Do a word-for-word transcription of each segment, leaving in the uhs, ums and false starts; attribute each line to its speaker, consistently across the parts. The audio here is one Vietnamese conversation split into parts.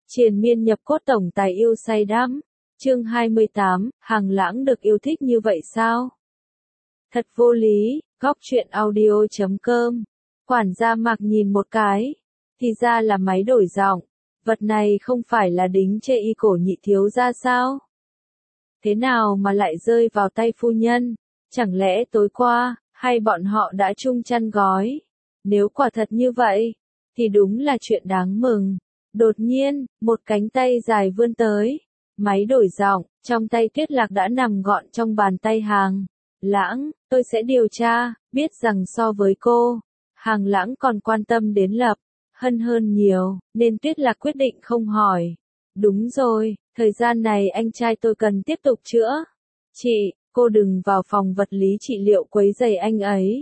Speaker 1: Triền miên nhập cốt tổng tài yêu say đắm. Chương hai mươi tám, Hàng Lãng được yêu thích như vậy sao? Thật vô lý, góc truyện audio chấm com. Quản gia Mạc nhìn một cái, thì ra là máy đổi giọng, vật này không phải là đính chê y cổ nhị thiếu gia sao? Thế nào mà lại rơi vào tay phu nhân? Chẳng lẽ tối qua, hay bọn họ đã chung chăn gói? Nếu quả thật như vậy, thì đúng là chuyện đáng mừng. Đột nhiên, một cánh tay dài vươn tới. Máy đổi giọng, trong tay Tuyết Lạc đã nằm gọn trong bàn tay Hàng Lãng. Tôi sẽ điều tra, biết rằng so với cô, Hàng Lãng còn quan tâm đến Lập Hân hơn nhiều, nên Tuyết Lạc quyết định không hỏi. Đúng rồi, thời gian này anh trai tôi cần tiếp tục chữa. Chị, cô đừng vào phòng vật lý trị liệu quấy rầy anh ấy.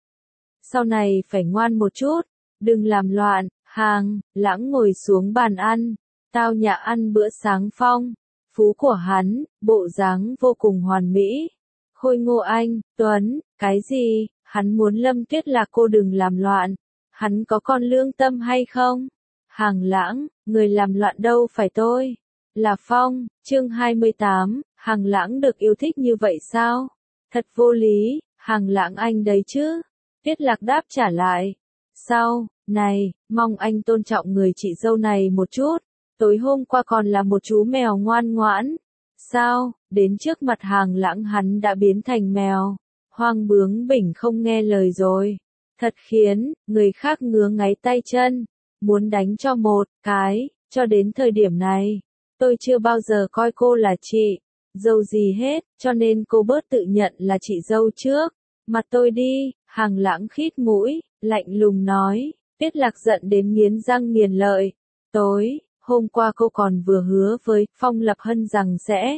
Speaker 1: Sau này phải ngoan một chút, đừng làm loạn. Hàng Lãng ngồi xuống bàn ăn, tao nhã ăn bữa sáng phong phú của hắn, bộ dáng vô cùng hoàn mỹ. Khôi Ngô Anh Tuấn, cái gì? Hắn muốn Lâm Tuyết Lạc cô đừng làm loạn. Hắn có con lương tâm hay không? Hàng Lãng, người làm loạn đâu phải tôi, là Phong. Chương hai mươi tám, Hàng Lãng được yêu thích như vậy sao? Thật vô lý, Hàng Lãng anh đấy chứ? Tuyết Lạc đáp trả lại. Sao? Này, mong anh tôn trọng người chị dâu này một chút. Tối hôm qua còn là một chú mèo ngoan ngoãn. Sao, đến trước mặt Hàng Lãng hắn đã biến thành mèo hoang bướng bỉnh không nghe lời rồi. Thật khiến người khác ngứa ngáy tay chân, muốn đánh cho một cái. Cho đến thời điểm này, tôi chưa bao giờ coi cô là chị dâu gì hết, cho nên cô bớt tự nhận là chị dâu trước mặt tôi đi. Hàng Lãng khít mũi, lạnh lùng nói. Tuyết Lạc giận đến nghiến răng nghiến lợi. Tối hôm qua cô còn vừa hứa với Phong Lập Hân rằng sẽ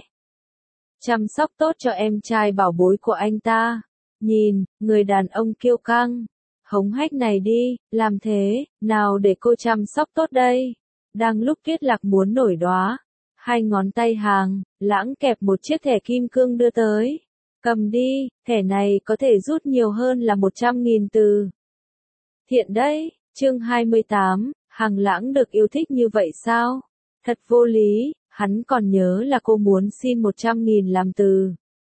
Speaker 1: chăm sóc tốt cho em trai bảo bối của anh ta. Nhìn, người đàn ông kiêu căng, hống hách này đi, làm thế nào để cô chăm sóc tốt đây? Đang lúc Tuyết Lạc muốn nổi đoá, hai ngón tay Hàng Lãng kẹp một chiếc thẻ kim cương đưa tới. Cầm đi, thẻ này có thể rút nhiều hơn là một trăm nghìn từ. Thiện đấy. Chương hai mươi tám, Hàng Lãng được yêu thích như vậy sao? Thật vô lý, hắn còn nhớ là cô muốn xin một trăm nghìn làm từ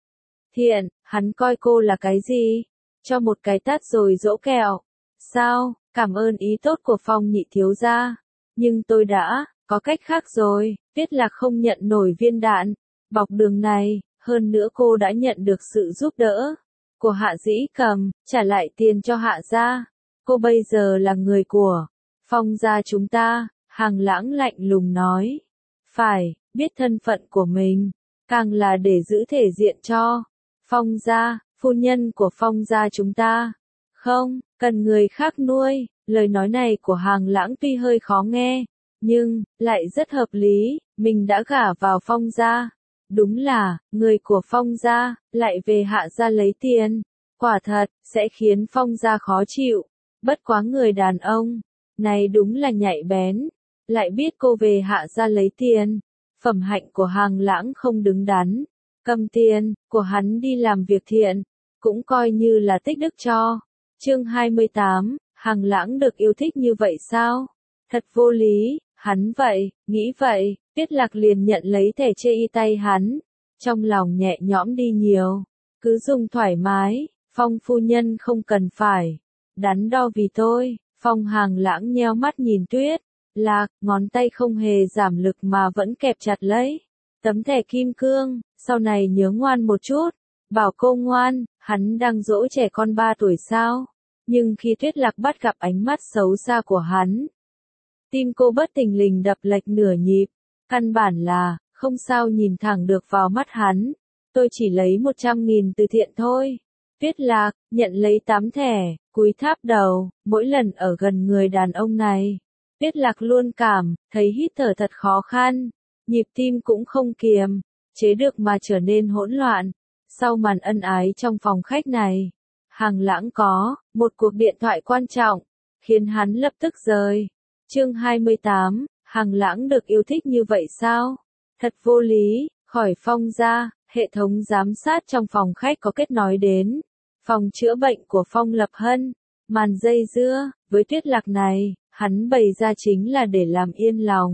Speaker 1: thiện, hắn coi cô là cái gì? Cho một cái tát rồi dỗ kẹo. Sao, cảm ơn ý tốt của Phong nhị thiếu gia. Nhưng tôi đã có cách khác rồi. Tuyết Lạc không nhận nổi viên đạn bọc đường này, hơn nữa cô đã nhận được sự giúp đỡ của Hạ Dĩ Cầm, trả lại tiền cho Hạ gia. Cô bây giờ là người của Phong gia chúng ta. Hàng Lãng lạnh lùng nói. Phải, biết thân phận của mình, càng là để giữ thể diện cho Phong gia, phu nhân của Phong gia chúng ta. Không, cần người khác nuôi. Lời nói này của Hàng Lãng tuy hơi khó nghe, nhưng lại rất hợp lý. Mình đã gả vào Phong gia. Đúng là, người của Phong gia, lại về Hạ gia lấy tiền. Quả thật, sẽ khiến Phong gia khó chịu. Bất quá người đàn ông này đúng là nhạy bén, lại biết cô về Hạ gia lấy tiền. Phẩm hạnh của Hàng Lãng không đứng đắn, cầm tiền của hắn đi làm việc thiện, cũng coi như là tích đức cho. Chương hai mươi tám, Hàng Lãng được yêu thích như vậy sao? Thật vô lý, hắn vậy, nghĩ vậy. Tuyết Lạc liền nhận lấy thẻ chê y tay hắn, trong lòng nhẹ nhõm đi nhiều. Cứ dùng thoải mái, Phong phu nhân không cần phải đắn đo vì tôi. Phong Hàng Lãng nheo mắt nhìn Tuyết Lạc, ngón tay không hề giảm lực mà vẫn kẹp chặt lấy tấm thẻ kim cương. Sau này nhớ ngoan một chút, bảo cô ngoan. Hắn đang dỗ trẻ con ba tuổi sao? Nhưng khi Tuyết Lạc bắt gặp ánh mắt xấu xa của hắn, tim cô bất thình lình đập lệch nửa nhịp. Căn bản là không sao nhìn thẳng được vào mắt hắn. Tôi chỉ lấy một trăm nghìn từ thiện thôi. Tuyết Lạc nhận lấy tám thẻ, cúi tháp đầu. Mỗi lần ở gần người đàn ông này, Tuyết Lạc luôn cảm thấy hít thở thật khó khăn, nhịp tim cũng không kiềm chế được mà trở nên hỗn loạn. Sau màn ân ái trong phòng khách này, Hàng Lãng có một cuộc điện thoại quan trọng, khiến hắn lập tức rời. Chương hai mươi tám, Hàng Lãng được yêu thích như vậy sao? Thật vô lý, khỏi Phong gia, hệ thống giám sát trong phòng khách có kết nối đến phòng chữa bệnh của Phong Lập Hân. Màn dây dưa với Tuyết Lạc này, hắn bày ra chính là để làm yên lòng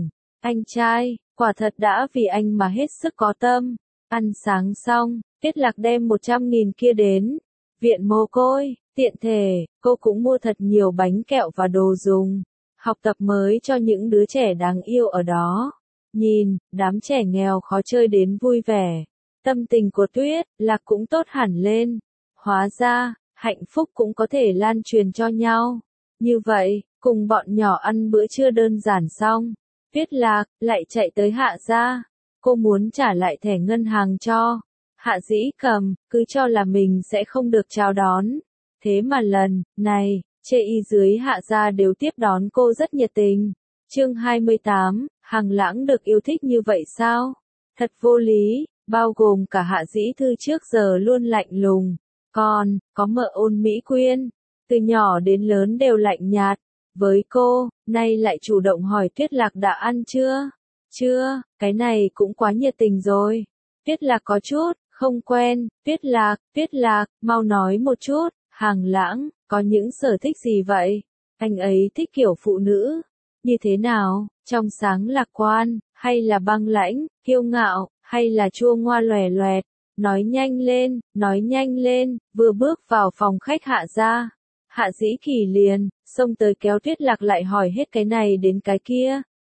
Speaker 1: Anh trai, quả thật đã vì anh mà hết sức có tâm. Ăn sáng xong, Tiết Lạc đem một trăm nghìn kia đến viện mồ côi, tiện thể, cô cũng mua thật nhiều bánh kẹo và đồ dùng, học tập mới cho những đứa trẻ đáng yêu ở đó. Nhìn, đám trẻ nghèo khó chơi đến vui vẻ. Tâm tình của Tuyết Lạc cũng tốt hẳn lên. Hóa ra, hạnh phúc cũng có thể lan truyền cho nhau. Như vậy, cùng bọn nhỏ ăn bữa trưa đơn giản xong, Tuyết Lạc lại chạy tới Hạ gia. Cô muốn trả lại thẻ ngân hàng cho Hạ Dĩ Cầm, cứ cho là mình sẽ không được chào đón. Thế mà lần này, chê y dưới Hạ gia đều tiếp đón cô rất nhiệt tình. Chương hai mươi tám, Hằng Lãng được yêu thích như vậy sao? Thật vô lý, bao gồm cả Hạ Dĩ Thư trước giờ luôn lạnh lùng. Còn, có mợ Ôn Mỹ Quyên, từ nhỏ đến lớn đều lạnh nhạt. Với cô, nay lại chủ động hỏi Tuyết Lạc đã ăn chưa? Chưa, cái này cũng quá nhiệt tình rồi. Tuyết Lạc có chút không quen. Tuyết Lạc, Tuyết Lạc, mau nói một chút. Hằng Lãng, có những sở thích gì vậy? Anh ấy thích kiểu phụ nữ như thế nào? Trong sáng lạc quan, hay là băng lãnh, kiêu ngạo, hay là chua ngoa lòe loẹt? Nói nhanh lên, nói nhanh lên. Vừa bước vào phòng khách Hạ gia, Hạ Dĩ Kỳ liền xông tới kéo Tuyết Lạc lại hỏi hết cái này đến cái kia.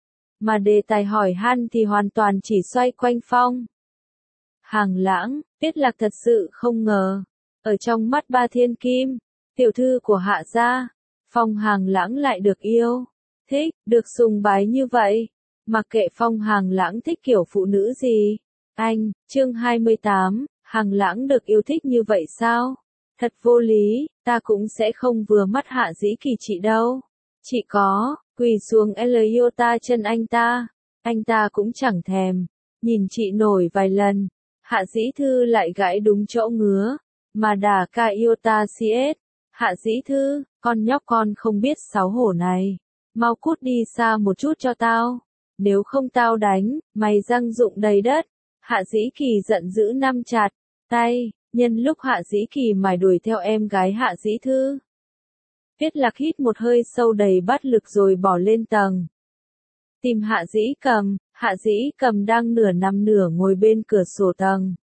Speaker 1: Mà đề tài hỏi han thì hoàn toàn chỉ xoay quanh Phong Hằng Lãng. Tuyết Lạc thật sự không ngờ, ở trong mắt ba thiên kim, tiểu thư của Hạ gia, Phong Hằng Lãng lại được yêu, thích, được sùng bái như vậy. Mặc kệ Phong Hằng Lãng thích kiểu phụ nữ gì. Anh, chương hai mươi tám, Hằng Lãng được yêu thích như vậy sao? Thật vô lý, ta cũng sẽ không vừa mắt Hạ Dĩ Kỳ chị đâu. Chị có, quỳ xuống Eliota chân anh ta. Anh ta cũng chẳng thèm nhìn chị nổi vài lần. Hạ Dĩ Thư lại gãi đúng chỗ ngứa, mà đả ca Iota cs. Hạ Dĩ Thư, con nhóc con không biết xấu hổ này. Mau cút đi xa một chút cho tao. Nếu không tao đánh, mày răng rụng đầy đất. Hạ Dĩ Kỳ giận dữ nắm chặt tay, nhân lúc Hạ Dĩ Kỳ mải đuổi theo em gái Hạ Dĩ Thư. Tuyết Lạc hít một hơi sâu đầy bát lực rồi bỏ lên tầng. Tìm Hạ Dĩ Cầm. Hạ Dĩ Cầm đang nửa nằm nửa ngồi bên cửa sổ tầng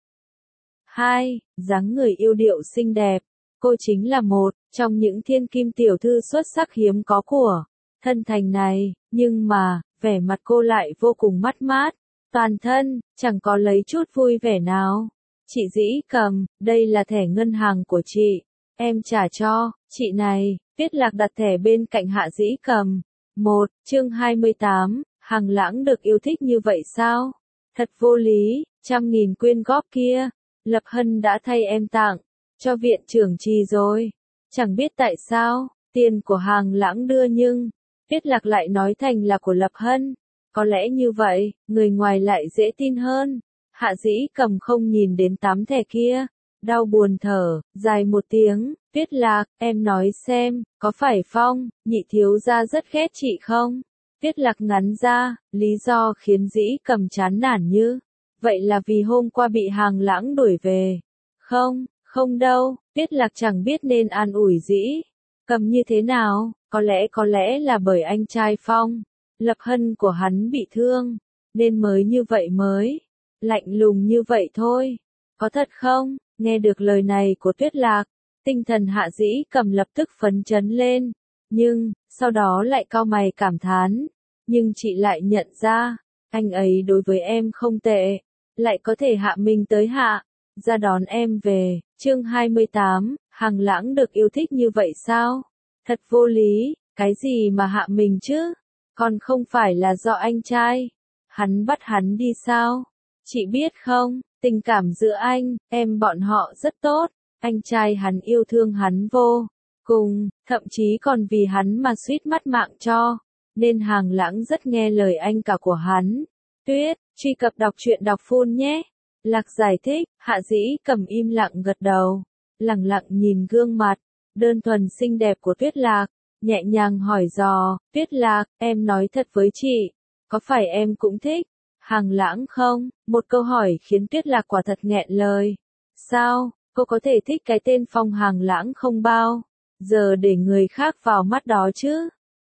Speaker 1: hai, dáng người yêu điệu xinh đẹp. Cô chính là một trong những thiên kim tiểu thư xuất sắc hiếm có của thân thành này, nhưng mà, vẻ mặt cô lại vô cùng mất mát. Toàn thân, chẳng có lấy chút vui vẻ nào. Chị Dĩ Cầm, đây là thẻ ngân hàng của chị. Em trả cho, chị này. Tuyết Lạc đặt thẻ bên cạnh Hạ Dĩ Cầm. Một, chương hai mươi tám, Hằng Lãng được yêu thích như vậy sao? Thật vô lý, trăm nghìn quyên góp kia. Lập Hân đã thay em tặng cho viện trưởng trì rồi. Chẳng biết tại sao, tiền của Hằng Lãng đưa nhưng, Tuyết Lạc lại nói thành là của Lập Hân. Có lẽ như vậy, người ngoài lại dễ tin hơn. Hạ Dĩ Cầm không nhìn đến tám thẻ kia. Đau buồn thở, dài một tiếng. Tuyết Lạc, em nói xem, có phải Phong nhị thiếu gia rất ghét chị không? Tuyết Lạc ngắn ra, lý do khiến Dĩ Cầm chán nản như vậy là vì hôm qua bị Hằng Lãng đuổi về. Không, không đâu. Tuyết Lạc chẳng biết nên an ủi Dĩ Cầm như thế nào. Có lẽ có lẽ là bởi anh trai Phong Lập Hân của hắn bị thương, nên mới như vậy mới lạnh lùng như vậy thôi. Có thật không? Nghe được lời này của Tuyết Lạc, tinh thần Hạ Dĩ Cầm lập tức phấn chấn lên. Nhưng, sau đó lại cau mày cảm thán. Nhưng chị lại nhận ra, anh ấy đối với em không tệ, lại có thể hạ mình tới hạ ra đón em về. Chương hai mươi tám, Hằng Lãng được yêu thích như vậy sao? Thật vô lý, cái gì mà hạ mình chứ? Còn không phải là do anh trai hắn bắt hắn đi sao? Chị biết không, tình cảm giữa anh, em bọn họ rất tốt. Anh trai hắn yêu thương hắn vô cùng, thậm chí còn vì hắn mà suýt mất mạng cho. Nên Hằng Lãng rất nghe lời anh cả của hắn. Tuyết, truy cập đọc truyện đọc phun nhé. Lạc giải thích. Hạ Dĩ Cầm im lặng gật đầu, lặng lặng nhìn gương mặt đơn thuần xinh đẹp của Tuyết Lạc, nhẹ nhàng hỏi dò. Tuyết Lạc, em nói thật với chị, có phải em cũng thích Hằng Lãng không? Một câu hỏi khiến Tuyết Lạc quả thật nghẹn lời. Sao, cô có thể thích cái tên Phong Hằng Lãng không bao giờ để người khác vào mắt đó chứ?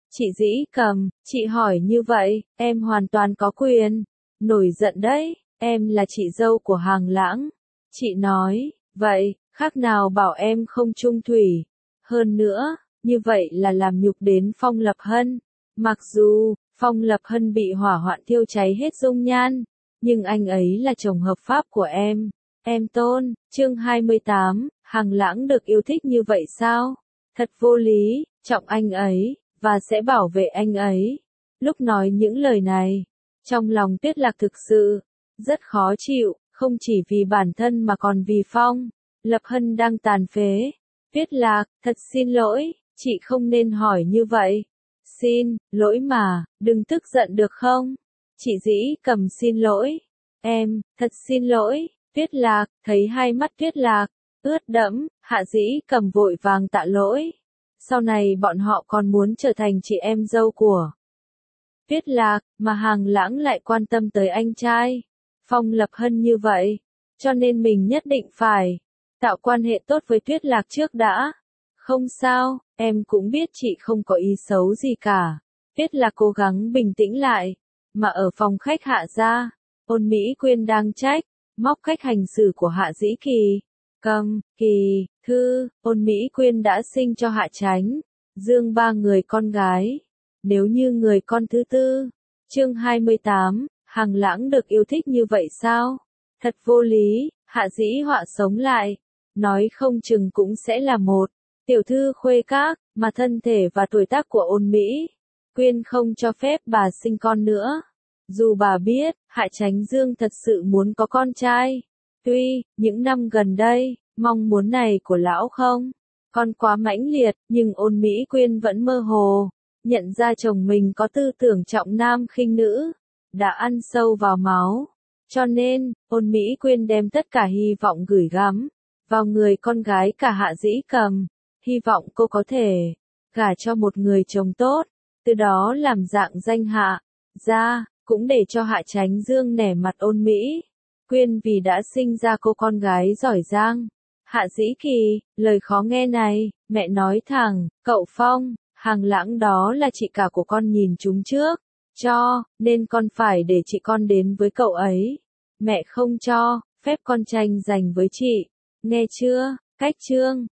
Speaker 1: Chị Dĩ Cầm, chị hỏi như vậy, em hoàn toàn có quyền. Nổi giận đấy, em là chị dâu của Hàng Lãng. Chị nói, vậy, khác nào bảo em không trung thủy. Hơn nữa, như vậy là làm nhục đến Phong Lập Hân. Mặc dù, Phong Lập Hân bị hỏa hoạn thiêu cháy hết dung nhan, nhưng anh ấy là chồng hợp pháp của em. Em tôn, chương hai mươi tám, Hàng Lãng được yêu thích như vậy sao? Thật vô lý, trọng anh ấy, và sẽ bảo vệ anh ấy. Lúc nói những lời này, trong lòng Tuyết Lạc thực sự rất khó chịu, không chỉ vì bản thân mà còn vì Phong Lập Hân đang tàn phế. Tuyết Lạc, thật xin lỗi, chị không nên hỏi như vậy. Xin lỗi mà, đừng tức giận được không? Chị Dĩ Cầm xin lỗi. Em, thật xin lỗi. Tuyết Lạc, thấy hai mắt Tuyết Lạc ướt đẫm, Hạ Dĩ Cầm vội vàng tạ lỗi. Sau này bọn họ còn muốn trở thành chị em dâu của Tuyết Lạc, mà Hàng Lãng lại quan tâm tới anh trai Phong Lập Hân như vậy, cho nên mình nhất định phải tạo quan hệ tốt với Tuyết Lạc trước đã. Không sao, em cũng biết chị không có ý xấu gì cả. Tuyết Lạc cố gắng bình tĩnh lại, mà ở phòng khách Hạ gia, Ôn Mỹ Quyên đang trách móc cách hành xử của Hạ Dĩ Kỳ. Cầm, Kỳ, Thư, Ôn Mỹ Quyên đã sinh cho Hạ Chánh, Dương ba người con gái. Nếu như người con thứ tư, chương hai mươi tám, Hàng Lãng được yêu thích như vậy sao? Thật vô lý, Hạ Dĩ Họa sống lại, nói không chừng cũng sẽ là một tiểu thư khuê các, mà thân thể và tuổi tác của Ôn Mỹ Quyên không cho phép bà sinh con nữa. Dù bà biết, Hạ Chánh Dương thật sự muốn có con trai. Tuy, những năm gần đây, mong muốn này của lão không còn quá mãnh liệt, nhưng Ôn Mỹ Quyên vẫn mơ hồ nhận ra chồng mình có tư tưởng trọng nam khinh nữ, đã ăn sâu vào máu. Cho nên, Ôn Mỹ Quyên đem tất cả hy vọng gửi gắm vào người con gái cả Hạ Dĩ Cầm, hy vọng cô có thể gả cho một người chồng tốt, từ đó làm dạng danh Hạ gia, cũng để cho Hạ Chánh Dương nể mặt Ôn Mỹ Quyên vì đã sinh ra cô con gái giỏi giang. Hạ Dĩ Kỳ, lời khó nghe này, mẹ nói thẳng, cậu Phong, Hàng Lãng đó là chị cả của con nhìn chúng trước, cho, nên con phải để chị con đến với cậu ấy. Mẹ không cho phép con tranh giành với chị, nghe chưa? Cách chương